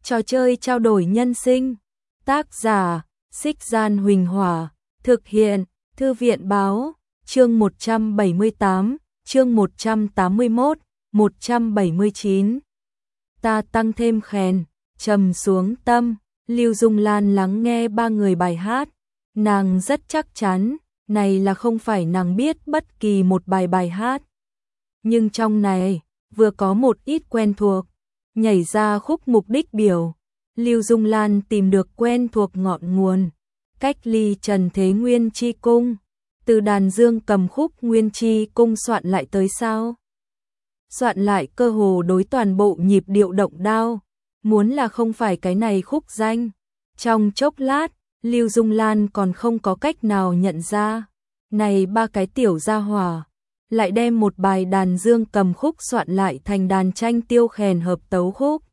Trò chơi trao đổi nhân sinh. Tác giả: Xích Gian Huỳnh Hỏa. Thực hiện: Thư viện Báo. Chương 178, chương 181, 179. Ta tăng thêm khen, trầm xuống tâm. Lưu Dung Lan lắng nghe ba người bài hát. Nàng rất chắc chắn, này là không phải nàng biết bất kỳ một bài hát. Nhưng trong này, vừa có một ít quen thuộc. Nhảy ra khúc mục đích biểu. Lưu Dung Lan tìm được quen thuộc ngọn nguồn. Cách ly Trần Thế Nguyên Chi Cung. Từ đàn dương cầm khúc Nguyên Chi Cung soạn lại tới sao? Soạn lại cơ hồ đối toàn bộ nhịp điệu động đao. Muốn là không phải cái này khúc danh. Trong chốc lát, Lưu Dung Lan còn không có cách nào nhận ra. Này ba cái tiểu gia hỏa, lại đem một bài đàn dương cầm khúc soạn lại thành đàn tranh tiêu khen hợp tấu khúc.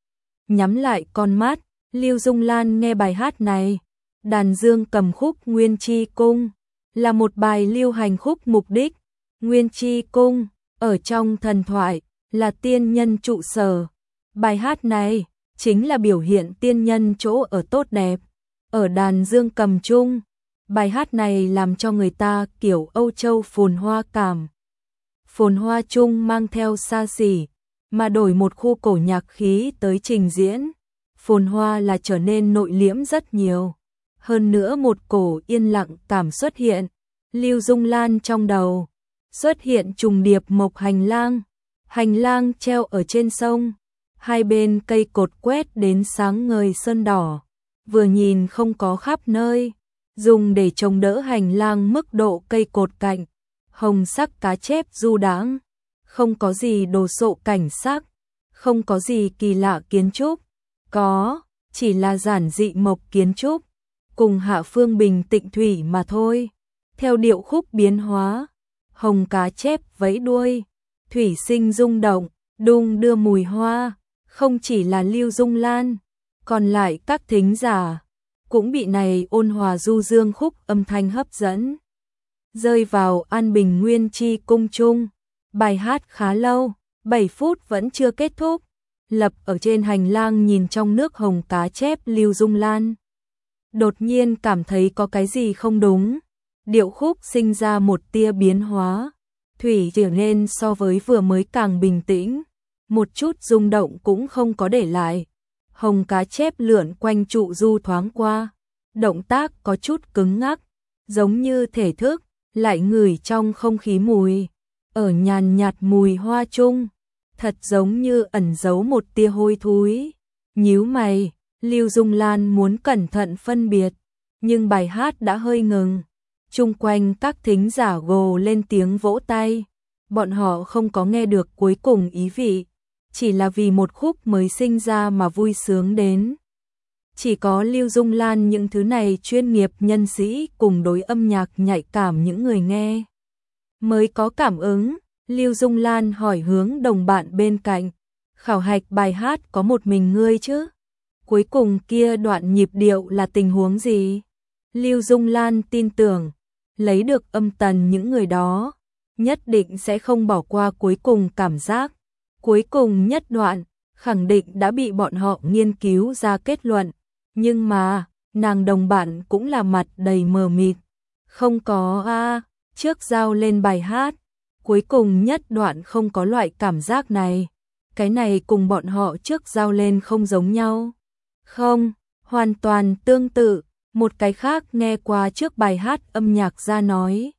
Nhắm lại con mắt, Lưu Dung Lan nghe bài hát này. Đàn dương cầm khúc Nguyên Chi Cung là một bài lưu hành khúc mục đích. Nguyên Chi Cung, ở trong thần thoại, là tiên nhân trụ sở. Bài hát này chính là biểu hiện tiên nhân chỗ ở tốt đẹp. Ở đàn dương cầm chung, bài hát này làm cho người ta kiểu Âu Châu phồn hoa cảm. Phồn hoa chung mang theo xa xỉ, mà đổi một khu cổ nhạc khí tới trình diễn. Phồn hoa là trở nên nội liễm rất nhiều. Hơn nữa một cổ yên lặng cảm xuất hiện. Lưu Dung Lan trong đầu xuất hiện trùng điệp mộc hành lang. Hành lang treo ở trên sông. Hai bên cây cột quét đến sáng ngời sơn đỏ. Vừa nhìn không có khắp nơi. Dùng để chống đỡ hành lang mức độ cây cột cạnh. Hồng sắc cá chép du đãng. Không có gì đồ sộ cảnh sắc. Không có gì kỳ lạ kiến trúc. Có, chỉ là giản dị mộc kiến trúc. Cùng hạ phương bình tịnh thủy mà thôi. Theo điệu khúc biến hóa. Hồng cá chép vẫy đuôi. Thủy sinh rung động, đung đưa mùi hoa. Không chỉ là Lưu Dung Lan, còn lại các thính giả cũng bị này ôn hòa du dương khúc âm thanh hấp dẫn. Rơi vào an bình Nguyên Chi Cung chung. Bài hát khá lâu, 7 phút vẫn chưa kết thúc. Lập ở trên hành lang nhìn trong nước hồng cá chép Lưu Dung Lan. Đột nhiên cảm thấy có cái gì không đúng. Điệu khúc sinh ra một tia biến hóa. Thủy trở nên so với vừa mới càng bình tĩnh. Một chút rung động cũng không có để lại. Hồng cá chép lượn quanh trụ du thoáng qua. Động tác có chút cứng ngắc, giống như thể thức, lại ngửi trong không khí mùi. Ở nhàn nhạt mùi hoa chung, thật giống như ẩn giấu một tia hôi thối. Nhíu mày, Lưu Dung Lan muốn cẩn thận phân biệt, nhưng bài hát đã hơi ngừng. Chung quanh các thính giả gồ lên tiếng vỗ tay. Bọn họ không có nghe được cuối cùng ý vị, chỉ là vì một khúc mới sinh ra mà vui sướng đến. Chỉ có Lưu Dung Lan những thứ này chuyên nghiệp nhân sĩ cùng đối âm nhạc nhạy cảm những người nghe mới có cảm ứng. Lưu Dung Lan hỏi hướng đồng bạn bên cạnh, khảo hạch bài hát có một mình ngươi chứ? Cuối cùng kia đoạn nhịp điệu là tình huống gì? Lưu Dung Lan tin tưởng, lấy được âm tần những người đó, nhất định sẽ không bỏ qua cuối cùng cảm giác. Cuối cùng nhất đoạn, khẳng định đã bị bọn họ nghiên cứu ra kết luận. Nhưng mà, nàng đồng bạn cũng là mặt đầy mờ mịt. Không có trước giao lên bài hát, cuối cùng nhất đoạn không có loại cảm giác này. Cái này cùng bọn họ trước giao lên không giống nhau. Không, hoàn toàn tương tự. Một cái khác nghe qua trước bài hát âm nhạc ra nói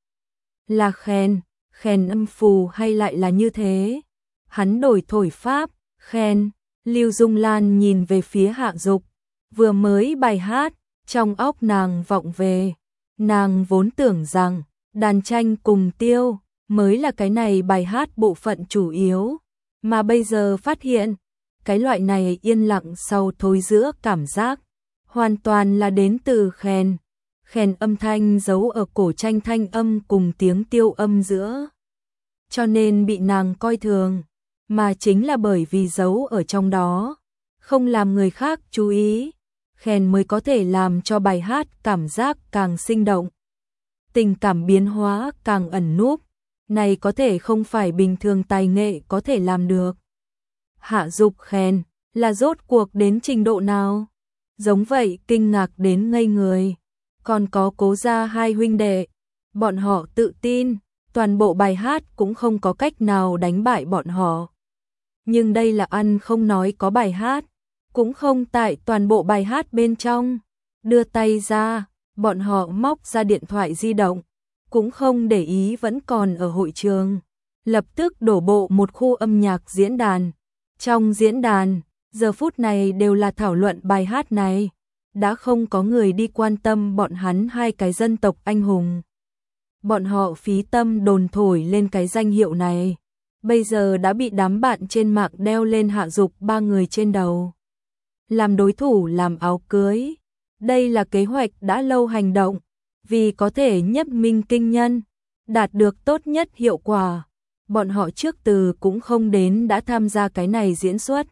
là khen âm phù hay lại là như thế. Hắn đổi thổi pháp, khen. Lưu Dung Lan nhìn về phía Hạ Dục. Vừa mới bài hát, trong óc nàng vọng về. Nàng vốn tưởng rằng đàn tranh cùng tiêu mới là cái này bài hát bộ phận chủ yếu. Mà bây giờ phát hiện, cái loại này yên lặng sau thối giữa cảm giác hoàn toàn là đến từ khen. Khen âm thanh giấu ở cổ tranh thanh âm cùng tiếng tiêu âm giữa. Cho nên bị nàng coi thường, mà chính là bởi vì giấu ở trong đó, không làm người khác chú ý. Khen mới có thể làm cho bài hát cảm giác càng sinh động. Tình cảm biến hóa càng ẩn núp. Này có thể không phải bình thường tài nghệ có thể làm được. Hạ Dục khen, là rốt cuộc đến trình độ nào? Giống vậy kinh ngạc đến ngây người. Còn có Cố gia hai huynh đệ, bọn họ tự tin, toàn bộ bài hát cũng không có cách nào đánh bại bọn họ. Nhưng đây là ăn không nói có bài hát, cũng không tại toàn bộ bài hát bên trong. Đưa tay ra, bọn họ móc ra điện thoại di động, cũng không để ý vẫn còn ở hội trường. Lập tức đổ bộ một khu âm nhạc diễn đàn. Trong diễn đàn, giờ phút này đều là thảo luận bài hát này. Đã không có người đi quan tâm bọn hắn hai cái dân tộc anh hùng. Bọn họ phí tâm đồn thổi lên cái danh hiệu này. Bây giờ đã bị đám bạn trên mạng đeo lên Hạ Dục ba người trên đầu. Làm đối thủ làm áo cưới. Đây là kế hoạch đã lâu hành động. Vì có thể nhất minh kinh nhân, đạt được tốt nhất hiệu quả. Bọn họ trước từ cũng không đến đã tham gia cái này diễn xuất.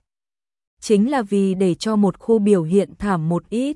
Chính là vì để cho một khu biểu hiện thảm một ít.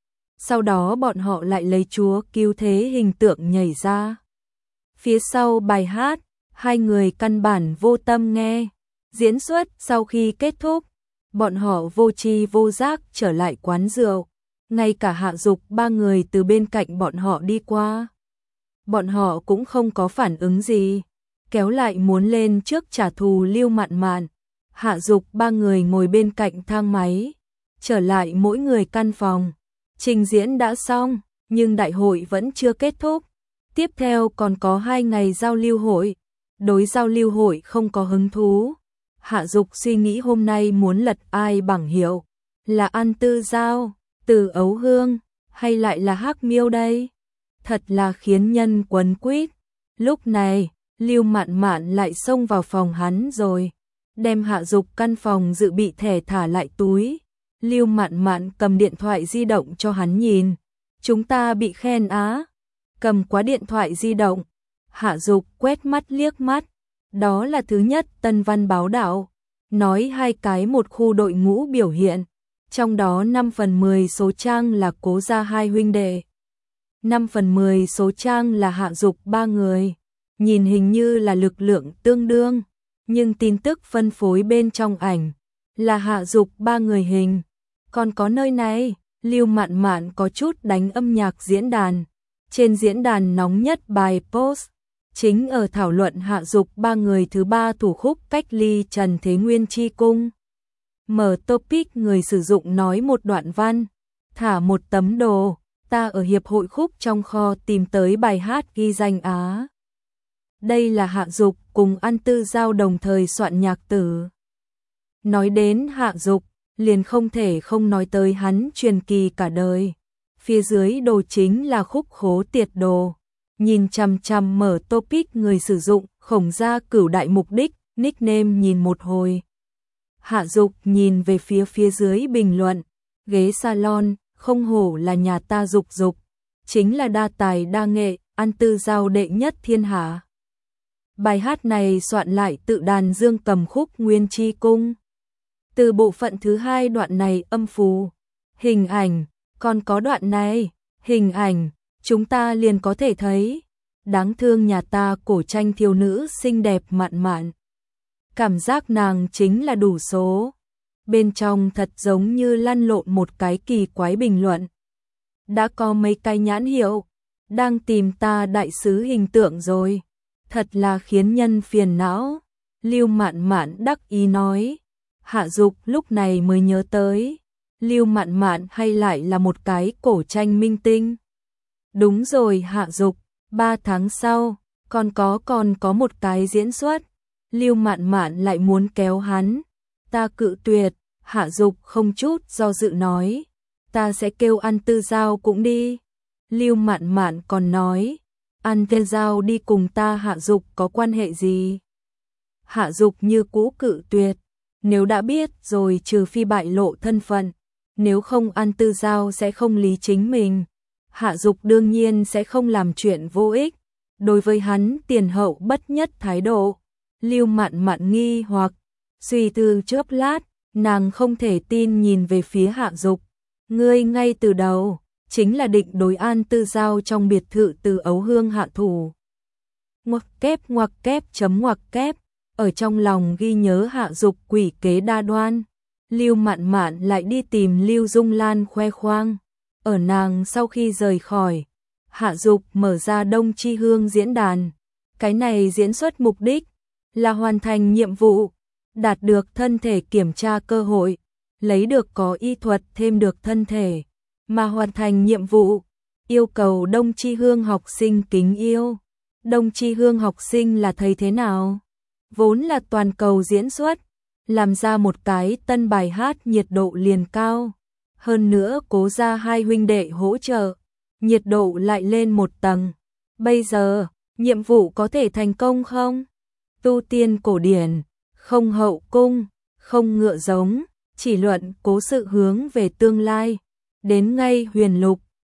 Sau đó bọn họ lại lấy chúa cứu thế hình tượng nhảy ra. Phía sau bài hát, hai người căn bản vô tâm nghe. Diễn xuất sau khi kết thúc, bọn họ vô tri vô giác trở lại quán rượu. Ngay cả Hạ Dục ba người từ bên cạnh bọn họ đi qua. Bọn họ cũng không có phản ứng gì. Kéo lại muốn lên trước trả thù Lưu Mạn Mạn. Hạ Dục ba người ngồi bên cạnh thang máy. Trở lại mỗi người căn phòng. Trình diễn đã xong, nhưng đại hội vẫn chưa kết thúc. Tiếp theo còn có 2 ngày giao lưu hội. Đối giao lưu hội không có hứng thú. Hạ Dục suy nghĩ hôm nay muốn lật ai bảng hiệu. Là An Tư Giao, Từ Ấu Hương, hay lại là Hắc Miêu đây? Thật là khiến nhân quấn quýt. Lúc này, Lưu Mạn Mạn lại xông vào phòng hắn rồi. Đem Hạ Dục căn phòng dự bị thẻ thả lại túi. Lưu Mạn Mạn cầm điện thoại di động cho hắn nhìn. Chúng ta bị khen á. Cầm quá điện thoại di động. Hạ Dục quét mắt liếc mắt. Đó là thứ nhất Tân Văn báo đạo. Nói 2 cái một khu đội ngũ biểu hiện. Trong đó 5/10 số trang là Cố gia hai huynh đệ. 5/10 số trang là Hạ Dục ba người. Nhìn hình như là lực lượng tương đương. Nhưng tin tức phân phối bên trong ảnh là Hạ Dục ba người hình. Còn có nơi này, Lưu Mạn Mạn có chút đánh âm nhạc diễn đàn. Trên diễn đàn nóng nhất bài post, chính ở thảo luận Hạ Dục ba người thứ 3 thủ khúc cách ly Trần Thế Nguyên chi cung. Mở topic người sử dụng nói một đoạn văn, thả một tấm đồ, ta ở hiệp hội khúc trong kho tìm tới bài hát ghi danh Á. Đây là Hạ Dục cùng An Tư Giao đồng thời soạn nhạc tử. Nói đến Hạ Dục, liền không thể không nói tới hắn truyền kỳ cả đời. Phía dưới đồ chính là khúc Khố Tiệt Đồ. Nhìn chằm chằm mở topic người sử dụng, Khổng Gia Cửu đại mục đích, nickname nhìn một hồi. Hạ Dục nhìn về phía dưới bình luận, ghế salon, không hổ là nhà ta Dục Dục, chính là đa tài đa nghệ, An Tư Giao đệ nhất thiên hạ. Bài hát này soạn lại tự đàn dương cầm khúc Nguyên chi cung. Từ bộ phận thứ 2 đoạn này âm phù, hình ảnh, còn có đoạn này, hình ảnh, chúng ta liền có thể thấy. Đáng thương nhà ta cổ tranh thiếu nữ xinh đẹp Mạn Mạn. Cảm giác nàng chính là đủ số. Bên trong thật giống như lăn lộn một cái kỳ quái bình luận. Đã có mấy cái nhãn hiệu, đang tìm ta đại sứ hình tượng rồi. Thật là khiến nhân phiền não. Lưu Mạn Mạn đắc ý nói. Hạ Dục lúc này mới nhớ tới. Lưu Mạn Mạn hay lại là một cái cổ tranh minh tinh. Đúng rồi Hạ Dục, 3 tháng sau, còn có một cái diễn xuất. Lưu Mạn Mạn lại muốn kéo hắn. Ta cự tuyệt, Hạ Dục không chút do dự nói. Ta sẽ kêu An Tư Giao cũng đi. Lưu Mạn Mạn còn nói. An Tư Giao đi cùng ta Hạ Dục có quan hệ gì? Hạ Dục như cũ cự tuyệt. Nếu đã biết rồi trừ phi bại lộ thân phận. Nếu không An Tư Giao sẽ không lý chính mình. Hạ Dục đương nhiên sẽ không làm chuyện vô ích. Đối với hắn tiền hậu bất nhất thái độ. Lưu Mạn Mạn nghi hoặc suy tư chớp lát, nàng không thể tin nhìn về phía Hạ Dục. Ngươi ngay từ đầu chính là định đối An Tư Giao trong biệt thự Từ Ấu Hương hạ thủ. Ngoặc kép chấm ngoặc kép, ở trong lòng ghi nhớ Hạ Dục quỷ kế đa đoan. Lưu Mạn Mạn lại đi tìm Lưu Dung Lan khoe khoang. Ở nàng sau khi rời khỏi, Hạ Dục mở ra Đông Chi Hương diễn đàn. Cái này diễn xuất mục đích là hoàn thành nhiệm vụ, đạt được thân thể kiểm tra cơ hội, lấy được có y thuật thêm được thân thể, mà hoàn thành nhiệm vụ, yêu cầu Đông Chi Hương học sinh kính yêu. Đông Chi Hương học sinh là thầy thế nào? Vốn là toàn cầu diễn xuất, làm ra một cái tân bài hát nhiệt độ liền cao. Hơn nữa Cố gia hai huynh đệ hỗ trợ, nhiệt độ lại lên một tầng. Bây giờ, nhiệm vụ có thể thành công không? Tu tiên cổ điển, không hậu cung, không ngựa giống, chỉ luận cố sự hướng về tương lai. Đến ngay huyền lục,